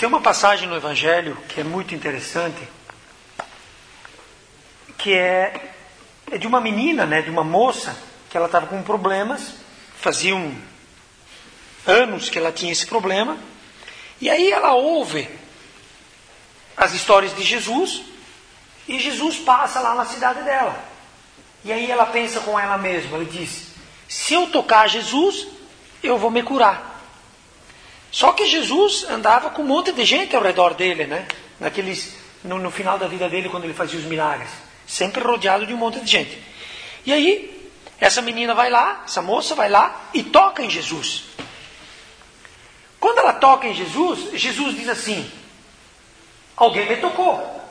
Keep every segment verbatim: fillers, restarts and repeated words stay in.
Tem uma passagem no Evangelho que é muito interessante, que é, é de uma menina, né, de uma moça, que ela estava com problemas, faziam anos que ela tinha esse problema, e aí ela ouve as histórias de Jesus, e Jesus passa lá na cidade dela. E aí ela pensa com ela mesma, ela diz, se eu tocar Jesus, eu vou me curar. Só que Jesus andava com um monte de gente ao redor dele, né? Naqueles, no, no final da vida dele, quando ele fazia os milagres. Sempre rodeado de um monte de gente. E aí, essa menina vai lá, essa moça vai lá e toca em Jesus. Quando ela toca em Jesus, Jesus diz assim, alguém me tocou.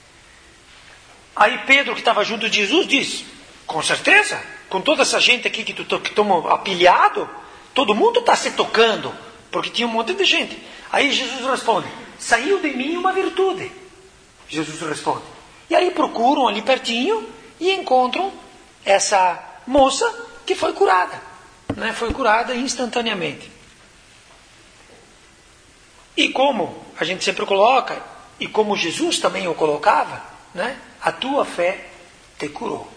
Aí Pedro, que estava junto de Jesus, diz, com certeza, com toda essa gente aqui que tu que estamos apilhado, todo mundo está se tocando. Porque tinha um monte de gente. Aí Jesus responde, saiu de mim uma virtude. Jesus responde. E aí procuram ali pertinho e encontram essa moça que foi curada. Né? Foi curada instantaneamente. E como a gente sempre coloca, e como Jesus também o colocava, né? A tua fé te curou.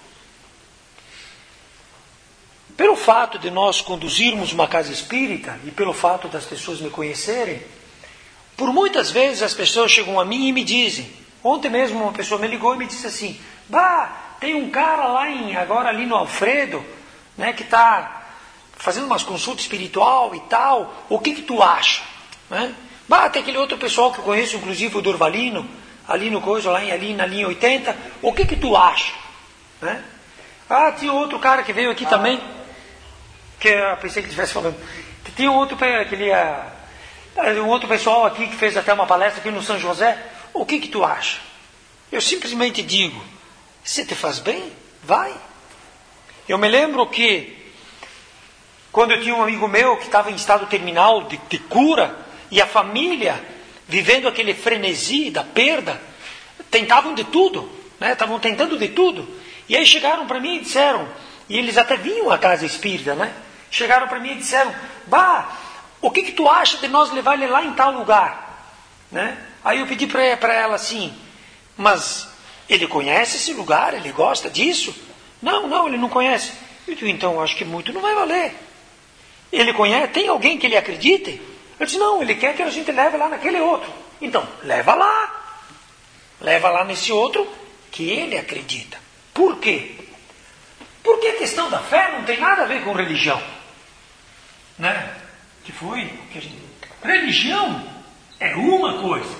Pelo fato de nós conduzirmos uma casa espírita e pelo fato das pessoas me conhecerem, por muitas vezes as pessoas chegam a mim e me dizem, ontem mesmo uma pessoa me ligou e me disse assim, bah, tem um cara lá em, agora ali no Alfredo, né, que está fazendo umas consultas espiritual e tal, o que que tu acha? Né? Bah, tem aquele outro pessoal que eu conheço, inclusive o Durvalino, ali no coisa, lá em, ali na linha oitenta, o que que tu acha? Né? Ah, tinha outro cara que veio aqui também, que eu pensei que ele estivesse falando. Tinha um outro, aquele, um outro pessoal aqui que fez até uma palestra aqui no São José. O que que tu acha? Eu simplesmente digo, se te faz bem, vai. Eu me lembro que, quando eu tinha um amigo meu que estava em estado terminal de, de cura, e a família, vivendo aquele frenesi da perda, tentavam de tudo, né? Estavam tentando de tudo. E aí chegaram para mim e disseram, e eles até vinham à casa espírita, né? Chegaram para mim e disseram, bah, o que que tu acha de nós levar ele lá em tal lugar? Né? Aí eu pedi para ela assim, mas ele conhece esse lugar? Ele gosta disso? Não, não, ele não conhece. Eu disse, então acho que muito não vai valer. Ele conhece? Tem alguém que ele acredite? Eu disse, não, ele quer que a gente leve lá naquele outro. Então, leva lá. Leva lá nesse outro que ele acredita. Por quê? Porque a questão da fé não tem nada a ver com religião. Né? Que foi? Que a gente... Religião é uma coisa.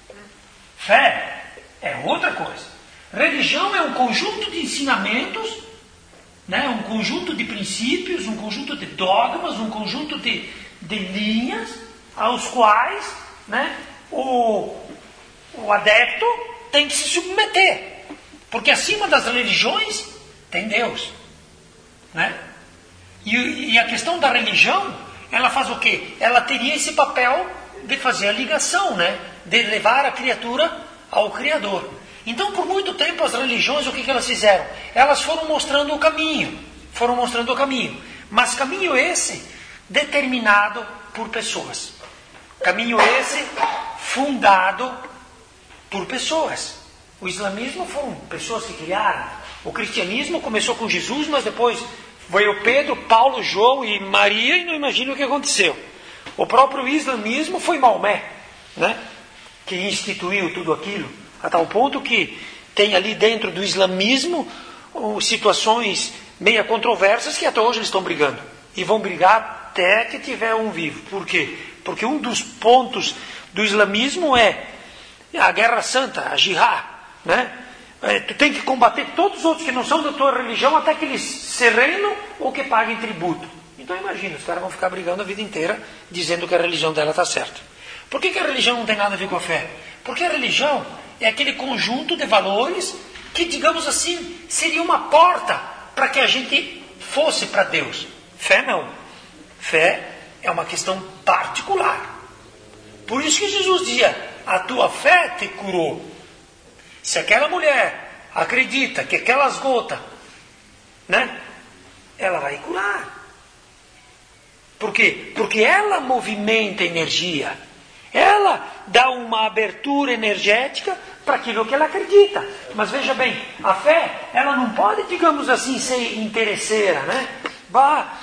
Fé é outra coisa. Religião é um conjunto de ensinamentos, né? Um conjunto de princípios, um conjunto de dogmas, um conjunto de, de linhas aos quais, né, o, o adepto tem que se submeter. Porque acima das religiões tem Deus. Né? E, e a questão da religião, ela faz o quê? Ela teria esse papel de fazer a ligação, né? De levar a criatura ao Criador. Então, por muito tempo, as religiões, o que, que elas fizeram? Elas foram mostrando o caminho. Foram mostrando o caminho. Mas caminho esse determinado por pessoas. Caminho esse fundado por pessoas. O islamismo foram pessoas que criaram. O cristianismo começou com Jesus, mas depois veio Pedro, Paulo, João e Maria, e não imagino o que aconteceu. O próprio islamismo foi Maomé, né? Que instituiu tudo aquilo, a tal ponto que tem ali dentro do islamismo situações meia controversas que até hoje eles estão brigando. E vão brigar até que tiver um vivo. Por quê? Porque um dos pontos do islamismo é a guerra santa, a jihad, né? É, tu tem que combater todos os outros que não são da tua religião até que eles se rendam ou que paguem tributo. Então imagina, os caras vão ficar brigando a vida inteira dizendo que a religião dela está certa. Por que, que a religião não tem nada a ver com a fé? Porque a religião é aquele conjunto de valores que, digamos assim, seria uma porta para que a gente fosse para Deus. Fé não. Fé é uma questão particular. Por isso que Jesus dizia, a tua fé te curou. Se aquela mulher acredita que aquelas gotas, né, ela vai curar. Por quê? Porque ela movimenta energia. Ela dá uma abertura energética para aquilo que ela acredita. Mas veja bem, a fé, ela não pode, digamos assim, ser interesseira, né? Bah,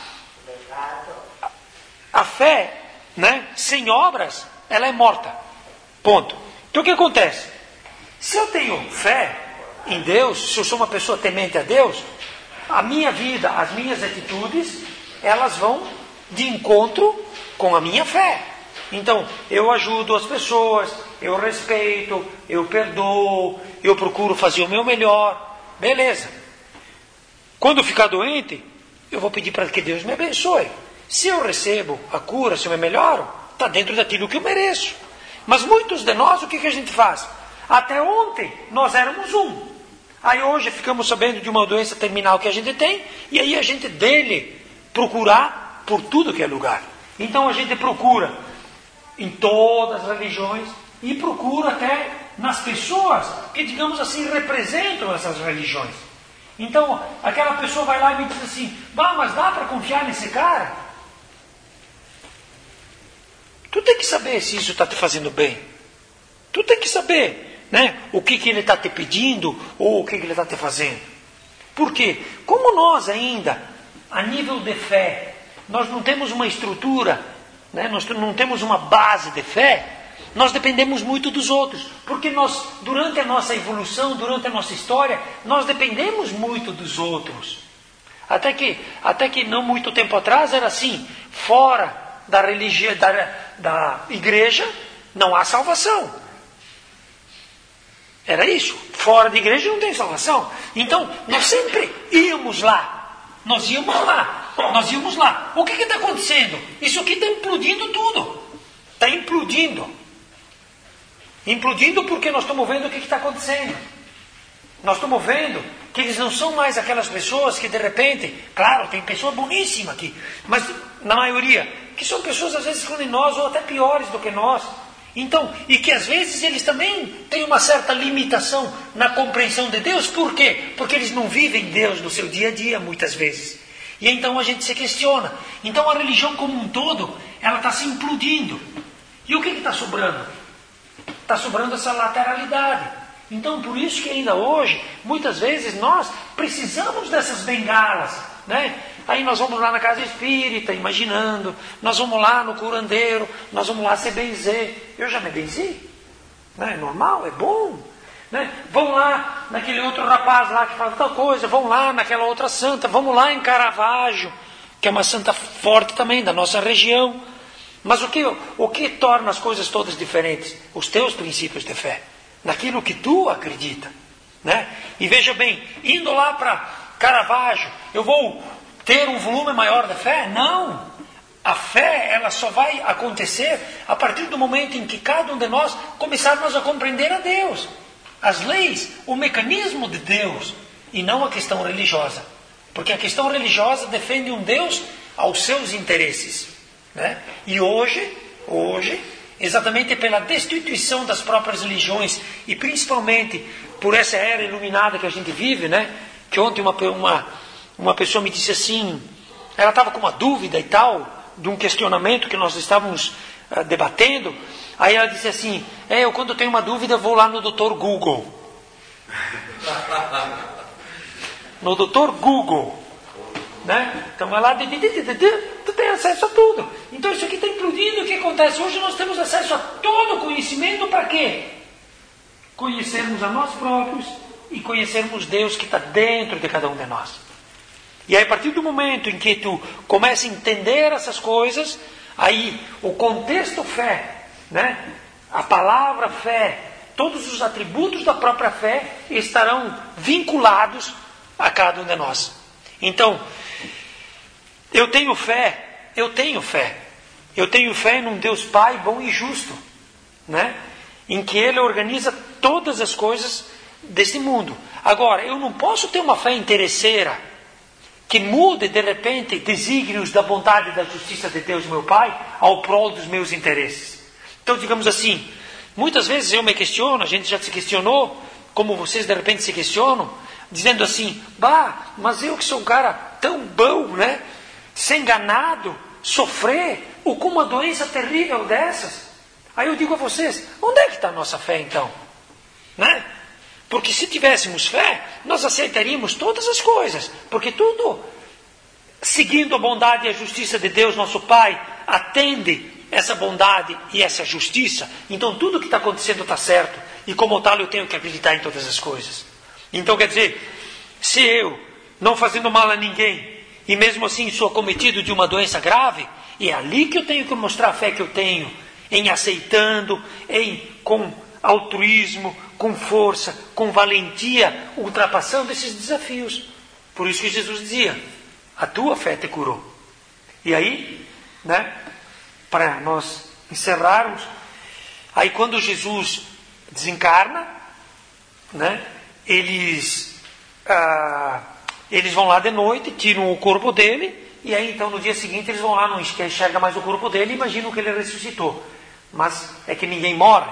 a fé, né, sem obras, ela é morta. Ponto. Então o que acontece? Se eu tenho fé em Deus, se eu sou uma pessoa temente a Deus, a minha vida, as minhas atitudes, elas vão de encontro com a minha fé. Então, eu ajudo as pessoas, eu respeito, eu perdoo, eu procuro fazer o meu melhor. Beleza. Quando eu ficar doente, eu vou pedir para que Deus me abençoe. Se eu recebo a cura, se eu me melhoro, está dentro daquilo que eu mereço. Mas muitos de nós, o que, que a gente faz? Até ontem, nós éramos um. Aí hoje ficamos sabendo de uma doença terminal que a gente tem, e aí a gente dele procurar por tudo que é lugar. Então a gente procura em todas as religiões e procura até nas pessoas que, digamos assim, representam essas religiões. Então aquela pessoa vai lá e me diz assim: bah, mas dá para confiar nesse cara? Tu tem que saber se isso está te fazendo bem. Tu tem que saber, né, o que, que ele está te pedindo ou o que, que ele está te fazendo. Por quê? Como nós ainda, a nível de fé, nós não temos uma estrutura, né, nós não temos uma base de fé, nós dependemos muito dos outros. Porque nós, durante a nossa evolução, durante a nossa história, nós dependemos muito dos outros. Até que, até que não muito tempo atrás era assim: fora da religião, da, da igreja, não há salvação. Era isso. Fora da igreja não tem salvação. Então, nós sempre íamos lá. Nós íamos lá. Nós íamos lá. O que está acontecendo? Isso aqui está implodindo tudo. Está implodindo. Implodindo porque nós estamos vendo o que está acontecendo. Nós estamos vendo que eles não são mais aquelas pessoas que de repente, claro, tem pessoa boníssima aqui, mas na maioria, que são pessoas às vezes como nós ou até piores do que nós. Então, e que às vezes eles também têm uma certa limitação na compreensão de Deus. Por quê? Porque eles não vivem Deus no seu dia a dia, muitas vezes. E então a gente se questiona. Então a religião como um todo, ela está se implodindo. E o que está sobrando? Está sobrando essa lateralidade. Então, por isso que ainda hoje, muitas vezes nós precisamos dessas bengalas, né? Aí nós vamos lá na casa espírita, imaginando, nós vamos lá no curandeiro, nós vamos lá se benzer. Eu já me benzi, né? É normal, é bom, né? Vão lá naquele outro rapaz lá que fala tal coisa, vão lá naquela outra santa, vamos lá em Caravaggio, que é uma santa forte também da nossa região. Mas o que, o que torna as coisas todas diferentes? Os teus princípios de fé, naquilo que tu acredita, né? E veja bem, indo lá para Caravaggio, eu vou ter um volume maior de fé? Não. A fé, ela só vai acontecer a partir do momento em que cada um de nós começarmos a compreender a Deus, as leis, o mecanismo de Deus, e não a questão religiosa. Porque a questão religiosa defende um Deus aos seus interesses, né? E hoje, hoje, exatamente pela destituição das próprias religiões, e principalmente por essa era iluminada que a gente vive, né? Que ontem uma, uma, uma pessoa me disse assim, ela estava com uma dúvida e tal, de um questionamento que nós estávamos uh, debatendo. Aí ela disse assim: é, eu quando tenho uma dúvida vou lá no doutor Google. No doutor Google, né? Então vai lá, tu tem acesso a tudo. Então isso aqui está implodindo. O que acontece? Hoje nós temos acesso a todo o conhecimento. Para quê? Conhecermos a nós próprios e conhecermos Deus que está dentro de cada um de nós. E aí, a partir do momento em que tu começa a entender essas coisas, aí o contexto fé, né? A palavra fé, todos os atributos da própria fé estarão vinculados a cada um de nós. Então, eu tenho fé, eu tenho fé. Eu tenho fé num Deus Pai bom e justo, né? Em que Ele organiza todas as coisas deste mundo. Agora, eu não posso ter uma fé interesseira, que mude de repente desígnios da bondade e da justiça de Deus, meu Pai, ao prol dos meus interesses. Então, digamos assim, muitas vezes eu me questiono, a gente já se questionou, como vocês de repente se questionam, dizendo assim: bah, mas eu que sou um cara tão bom, né? Ser enganado, sofrer, ou com uma doença terrível dessas. Aí eu digo a vocês, onde é que está a nossa fé então? Né? Porque se tivéssemos fé, nós aceitaríamos todas as coisas. Porque tudo, seguindo a bondade e a justiça de Deus, nosso Pai, atende essa bondade e essa justiça. Então tudo que está acontecendo está certo. E como tal eu tenho que acreditar em todas as coisas. Então quer dizer, se eu, não fazendo mal a ninguém, e mesmo assim sou acometido de uma doença grave, é ali que eu tenho que mostrar a fé que eu tenho, em aceitando, em com altruísmo, com força, com valentia, ultrapassando esses desafios. Por isso que Jesus dizia, a tua fé te curou. E aí, né, para nós encerrarmos, aí quando Jesus desencarna, né, eles, ah, eles vão lá de noite, tiram o corpo dele, e aí então no dia seguinte eles vão lá, não enxerga mais o corpo dele e imaginam que ele ressuscitou. Mas é que ninguém morre.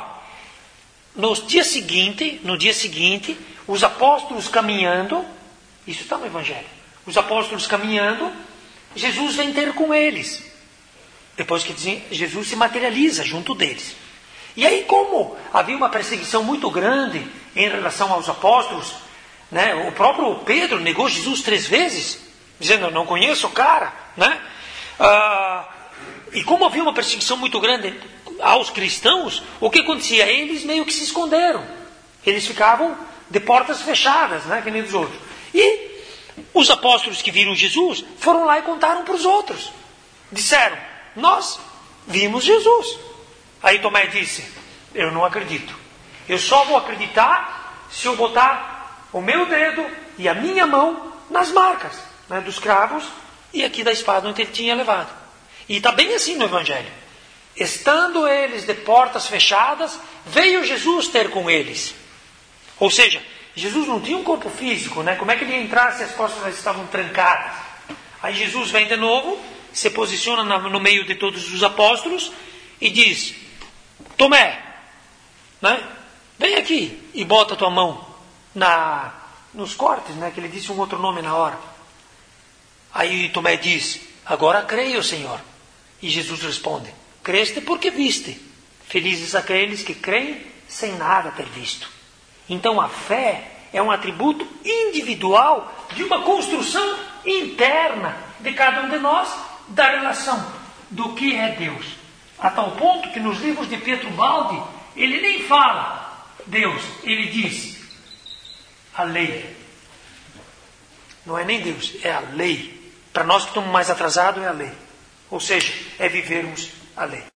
No dia seguinte, no dia seguinte, os apóstolos caminhando, isso está no Evangelho, os apóstolos caminhando, Jesus vem ter com eles. Depois que dizem, Jesus se materializa junto deles. E aí, como havia uma perseguição muito grande em relação aos apóstolos, né, o próprio Pedro negou Jesus três vezes, dizendo, eu não conheço o cara, né? Ah, e como havia uma perseguição muito grande aos cristãos, o que acontecia? Eles meio que se esconderam. Eles ficavam de portas fechadas, né, que nem os outros. E os apóstolos que viram Jesus foram lá e contaram para os outros. Disseram, nós vimos Jesus. Aí Tomé disse, eu não acredito. Eu só vou acreditar se eu botar o meu dedo e a minha mão nas marcas, né, dos cravos e aqui da espada onde ele tinha levado. E está bem assim no Evangelho. Estando eles de portas fechadas, veio Jesus ter com eles. Ou seja, Jesus não tinha um corpo físico, né? Como é que ele ia entrar se as portas estavam trancadas? Aí Jesus vem de novo, se posiciona no meio de todos os apóstolos e diz, Tomé, né? Vem aqui e bota a tua mão na, nos cortes, né? Que ele disse um outro nome na hora. Aí Tomé diz, agora creio, Senhor. E Jesus responde, creste porque viste. Felizes aqueles que creem sem nada ter visto. Então a fé é um atributo individual de uma construção interna de cada um de nós da relação do que é Deus. A tal ponto que nos livros de Pietro Baldi, ele nem fala Deus, ele diz a lei. Não é nem Deus, é a lei. Para nós que estamos mais atrasados, é a lei. Ou seja, é vivermos a lei.